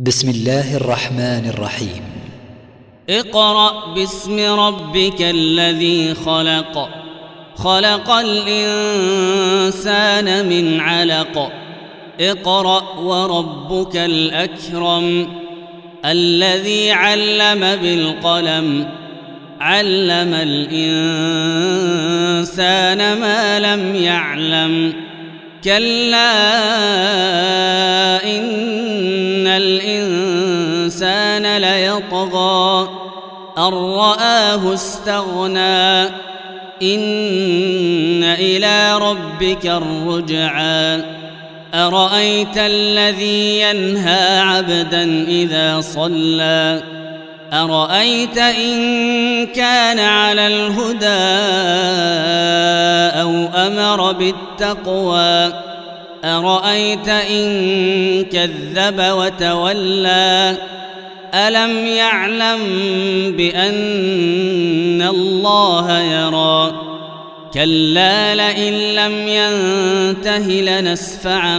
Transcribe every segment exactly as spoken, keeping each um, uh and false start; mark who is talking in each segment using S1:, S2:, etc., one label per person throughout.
S1: بسم الله الرحمن الرحيم.
S2: اقرأ باسم ربك الذي خلق خلق الإنسان من علق اقرأ وربك الأكرم الذي علم بالقلم علم الإنسان ما لم يعلم كلا إن الإنسان ليطغى أن رآه استغنى إن إلى ربك الرجعى أرأيت الذي ينهى عبدا إذا صلى أرأيت إن كان على الهدى أو أمر بالتقوى أرأيت إن كذب وتولى ألم يعلم بأن الله يرى كلا لئن لم ينته لنسفعا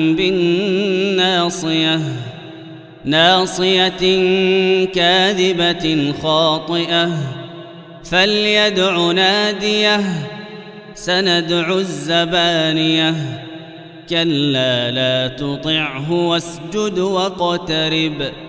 S2: بالناصية ناصية كاذبة خاطئة فليدع ناديه سندع الزبانية كلا لا تطعه واسجد واقترب